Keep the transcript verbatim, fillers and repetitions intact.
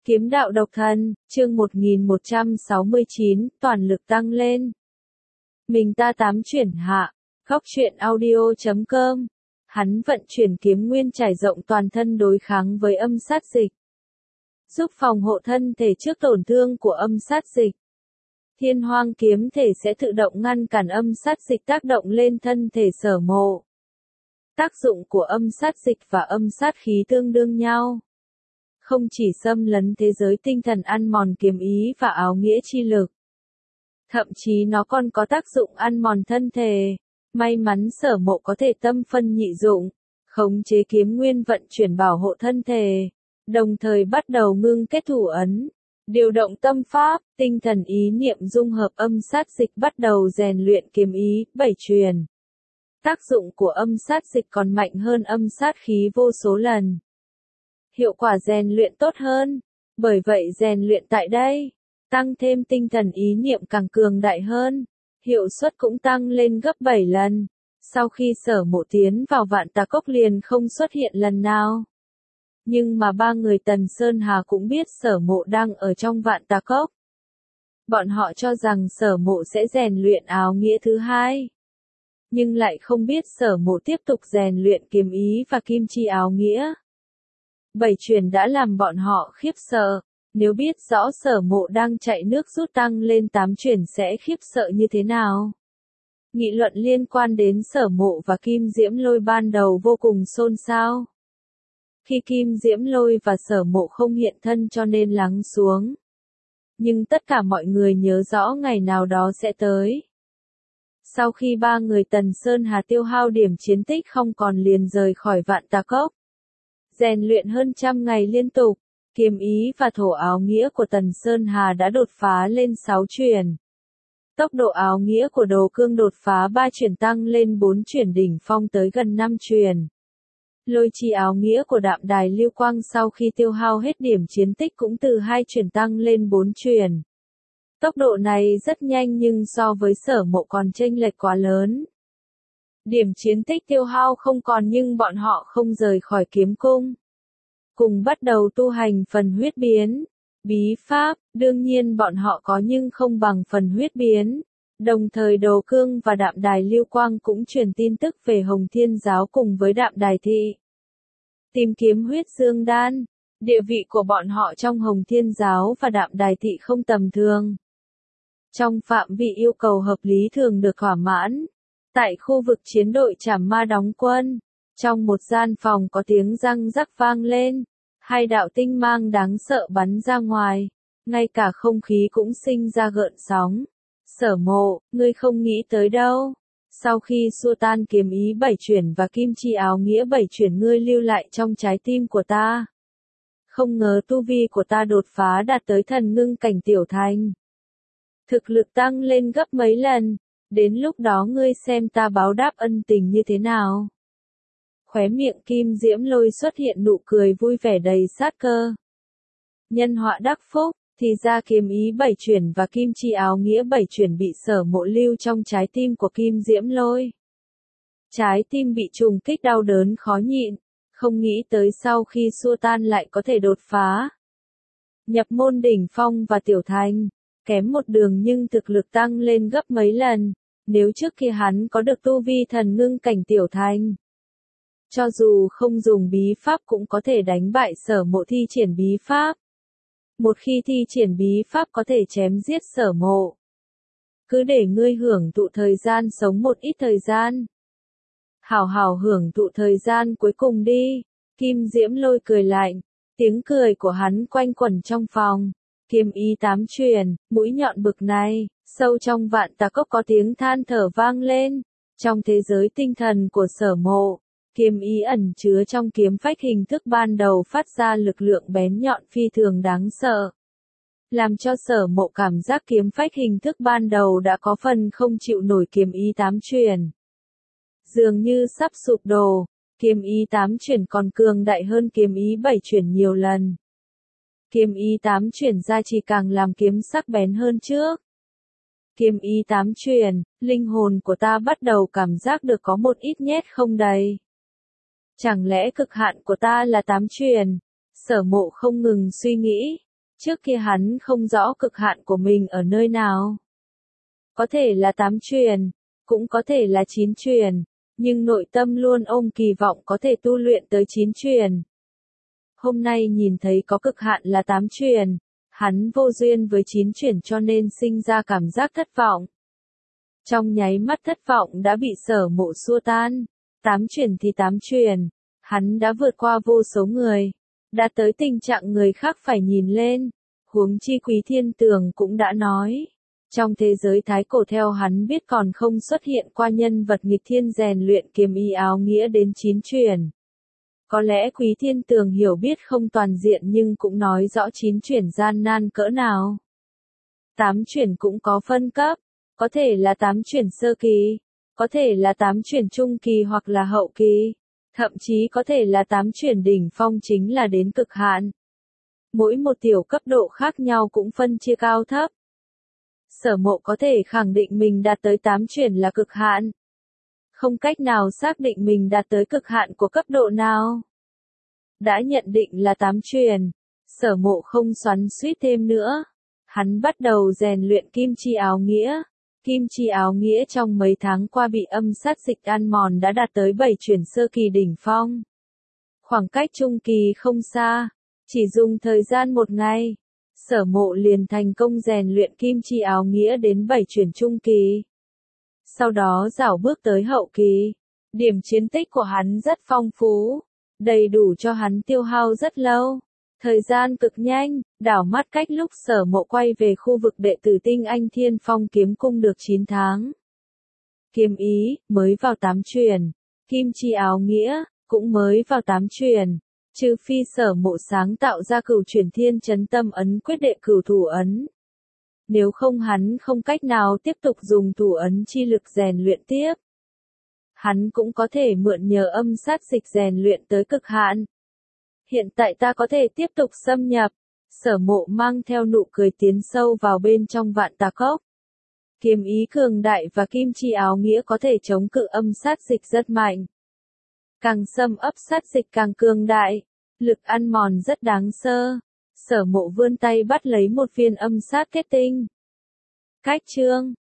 Kiếm đạo độc thân, chương một nghìn một trăm sáu mươi chín, toàn lực tăng lên. Mình ta tám chuyển hạ, góc truyện audio chấm com. Hắn vận chuyển kiếm nguyên trải rộng toàn thân đối kháng với âm sát dịch, giúp phòng hộ thân thể trước tổn thương của âm sát dịch. Thiên hoang kiếm thể sẽ tự động ngăn cản âm sát dịch tác động lên thân thể Sở Mộ. Tác dụng của âm sát dịch và âm sát khí tương đương nhau. Không chỉ xâm lấn thế giới tinh thần ăn mòn kiếm ý và áo nghĩa chi lực. Thậm chí nó còn có tác dụng ăn mòn thân thể. May mắn Sở Mộ có thể tâm phân nhị dụng, khống chế kiếm nguyên vận chuyển bảo hộ thân thể, đồng thời bắt đầu ngưng kết thủ ấn, điều động tâm pháp, tinh thần ý niệm dung hợp âm sát dịch bắt đầu rèn luyện kiếm ý, bảy truyền. Tác dụng của âm sát dịch còn mạnh hơn âm sát khí vô số lần. Hiệu quả rèn luyện tốt hơn, bởi vậy rèn luyện tại đây, tăng thêm tinh thần ý niệm càng cường đại hơn, hiệu suất cũng tăng lên gấp bảy lần. Sau khi Sở Mộ tiến vào Vạn Tà Cốc liền không xuất hiện lần nào. Nhưng mà ba người Tần Sơn Hà cũng biết Sở Mộ đang ở trong Vạn Tà Cốc. Bọn họ cho rằng Sở Mộ sẽ rèn luyện áo nghĩa thứ hai. Nhưng lại không biết Sở Mộ tiếp tục rèn luyện kiếm ý và kim chi áo nghĩa. Bảy truyền đã làm bọn họ khiếp sợ, nếu biết rõ Sở Mộ đang chạy nước rút tăng lên tám truyền sẽ khiếp sợ như thế nào. Nghị luận liên quan đến Sở Mộ và Kim Diễm Lôi ban đầu vô cùng xôn xao. Khi Kim Diễm Lôi và Sở Mộ không hiện thân cho nên lắng xuống. Nhưng tất cả mọi người nhớ rõ ngày nào đó sẽ tới. Sau khi ba người Tần Sơn Hà tiêu hao điểm chiến tích không còn liền rời khỏi Vạn Tà Cốc. Rèn luyện hơn trăm ngày liên tục, kiếm ý và thổ áo nghĩa của Tần Sơn Hà đã đột phá lên sáu truyền. Tốc độ áo nghĩa của Đồ Cương đột phá ba truyền tăng lên bốn truyền đỉnh phong tới gần năm truyền. Lôi chi áo nghĩa của Đạm Đài Lưu Quang sau khi tiêu hao hết điểm chiến tích cũng từ hai truyền tăng lên bốn truyền. Tốc độ này rất nhanh nhưng so với Sở Mộ còn chênh lệch quá lớn. Điểm chiến tích tiêu hao không còn nhưng bọn họ không rời khỏi kiếm cung. Cùng bắt đầu tu hành phần huyết biến, bí pháp, đương nhiên bọn họ có nhưng không bằng phần huyết biến. Đồng thời Đồ Cương và Đạm Đài Lưu Quang cũng truyền tin tức về Hồng Thiên Giáo cùng với Đạm Đài Thị. Tìm kiếm huyết dương đan, địa vị của bọn họ trong Hồng Thiên Giáo và Đạm Đài Thị không tầm thường. Trong phạm vi yêu cầu hợp lý thường được thỏa mãn. Tại khu vực chiến đội Trảm Ma đóng quân, trong một gian phòng có tiếng răng rắc vang lên, hai đạo tinh mang đáng sợ bắn ra ngoài, ngay cả không khí cũng sinh ra gợn sóng. Sở Mộ, ngươi không nghĩ tới đâu. Sau khi xua tan kiếm ý bảy chuyển và kim chi áo nghĩa bảy chuyển ngươi lưu lại trong trái tim của ta. Không ngờ tu vi của ta đột phá đạt tới thần ngưng cảnh tiểu thành. Thực lực tăng lên gấp mấy lần. Đến lúc đó ngươi xem ta báo đáp ân tình như thế nào. Khóe miệng Kim Diễm Lôi xuất hiện nụ cười vui vẻ đầy sát cơ. Nhân họa đắc phúc, thì ra kiếm ý bảy chuyển và kim chi áo nghĩa bảy chuyển bị Sở Mộ lưu trong trái tim của Kim Diễm Lôi. Trái tim bị trùng kích đau đớn khó nhịn, không nghĩ tới sau khi xua tan lại có thể đột phá. Nhập môn đỉnh phong và tiểu thành. Kém một đường nhưng thực lực tăng lên gấp mấy lần, nếu trước kia hắn có được tu vi thần ngưng cảnh tiểu thành. Cho dù không dùng bí pháp cũng có thể đánh bại Sở Mộ thi triển bí pháp. Một khi thi triển bí pháp có thể chém giết Sở Mộ. Cứ để ngươi hưởng thụ thời gian sống một ít thời gian. Hảo hảo hưởng thụ thời gian cuối cùng đi, Kim Diễm Lôi cười lạnh, tiếng cười của hắn quanh quẩn trong phòng. Kiếm ý tám truyền, mũi nhọn bực này, sâu trong Vạn Tà Cốc có tiếng than thở vang lên. Trong thế giới tinh thần của Sở Mộ, kiếm ý ẩn chứa trong kiếm phách hình thức ban đầu phát ra lực lượng bén nhọn phi thường đáng sợ. Làm cho Sở Mộ cảm giác kiếm phách hình thức ban đầu đã có phần không chịu nổi kiếm ý tám truyền. Dường như sắp sụp đổ, kiếm ý tám truyền còn cường đại hơn kiếm ý bảy truyền nhiều lần. Kiếm ý tám truyền ra chỉ càng làm kiếm sắc bén hơn trước. Kiếm ý tám truyền, linh hồn của ta bắt đầu cảm giác được có một ít nhét không đầy. Chẳng lẽ cực hạn của ta là tám truyền? Sở Mộ không ngừng suy nghĩ, Trước kia hắn không rõ cực hạn của mình ở nơi nào. Có thể là tám truyền, cũng có thể là chín truyền, nhưng nội tâm luôn ôm kỳ vọng có thể tu luyện tới chín truyền. Hôm nay nhìn thấy có cực hạn là tám truyền, hắn vô duyên với chín truyền cho nên sinh ra cảm giác thất vọng. Trong nháy mắt thất vọng đã bị Sở Mộ xua tan. Tám truyền thì tám truyền, hắn đã vượt qua vô số người, đã tới tình trạng người khác phải nhìn lên. Huống chi Quý Thiên Tường cũng đã nói, trong thế giới thái cổ theo hắn biết còn không xuất hiện qua nhân vật nghịch thiên rèn luyện kiếm ý áo nghĩa đến chín truyền. Có lẽ Quý Thiên Tường hiểu biết không toàn diện nhưng cũng nói rõ chín truyền gian nan cỡ nào. Tám truyền cũng có phân cấp, có thể là tám truyền sơ kỳ, có thể là tám truyền trung kỳ hoặc là hậu kỳ, thậm chí có thể là tám truyền đỉnh phong chính là đến cực hạn. Mỗi một tiểu cấp độ khác nhau cũng phân chia cao thấp. Sở Mộ có thể khẳng định mình đạt tới tám truyền là cực hạn. Không cách nào xác định mình đạt tới cực hạn của cấp độ nào. Đã nhận định là tám truyền, Sở Mộ không xoắn xuýt thêm nữa. Hắn bắt đầu rèn luyện kim chi áo nghĩa. Kim chi áo nghĩa trong mấy tháng qua bị âm sát dịch ăn mòn đã đạt tới bảy truyền sơ kỳ đỉnh phong. Khoảng cách trung kỳ không xa, chỉ dùng thời gian một ngày, Sở Mộ liền thành công rèn luyện kim chi áo nghĩa đến bảy truyền trung kỳ. Sau đó rảo bước tới hậu kỳ, điểm chiến tích của hắn rất phong phú, đầy đủ cho hắn tiêu hao rất lâu. Thời gian cực nhanh, đảo mắt cách lúc Sở Mộ quay về khu vực đệ tử tinh anh Thiên Phong kiếm cung được chín tháng. Kiếm ý, mới vào tám truyền, kim chi áo nghĩa, cũng mới vào tám truyền, trừ phi Sở Mộ sáng tạo ra cửu truyền thiên chấn tâm ấn quyết đệ cửu thủ ấn. Nếu không hắn không cách nào tiếp tục dùng thủ ấn chi lực rèn luyện tiếp. Hắn cũng có thể mượn nhờ âm sát dịch rèn luyện tới cực hạn. Hiện tại ta có thể tiếp tục xâm nhập. Sở Mộ mang theo nụ cười tiến sâu vào bên trong Vạn Tà Cốc. Kiếm ý cường đại và kim chi áo nghĩa có thể chống cự âm sát dịch rất mạnh. Càng xâm ấp sát dịch càng cường đại, lực ăn mòn rất đáng sơ. Sở Mộ vươn tay bắt lấy một viên âm sát kết tinh. Cách chương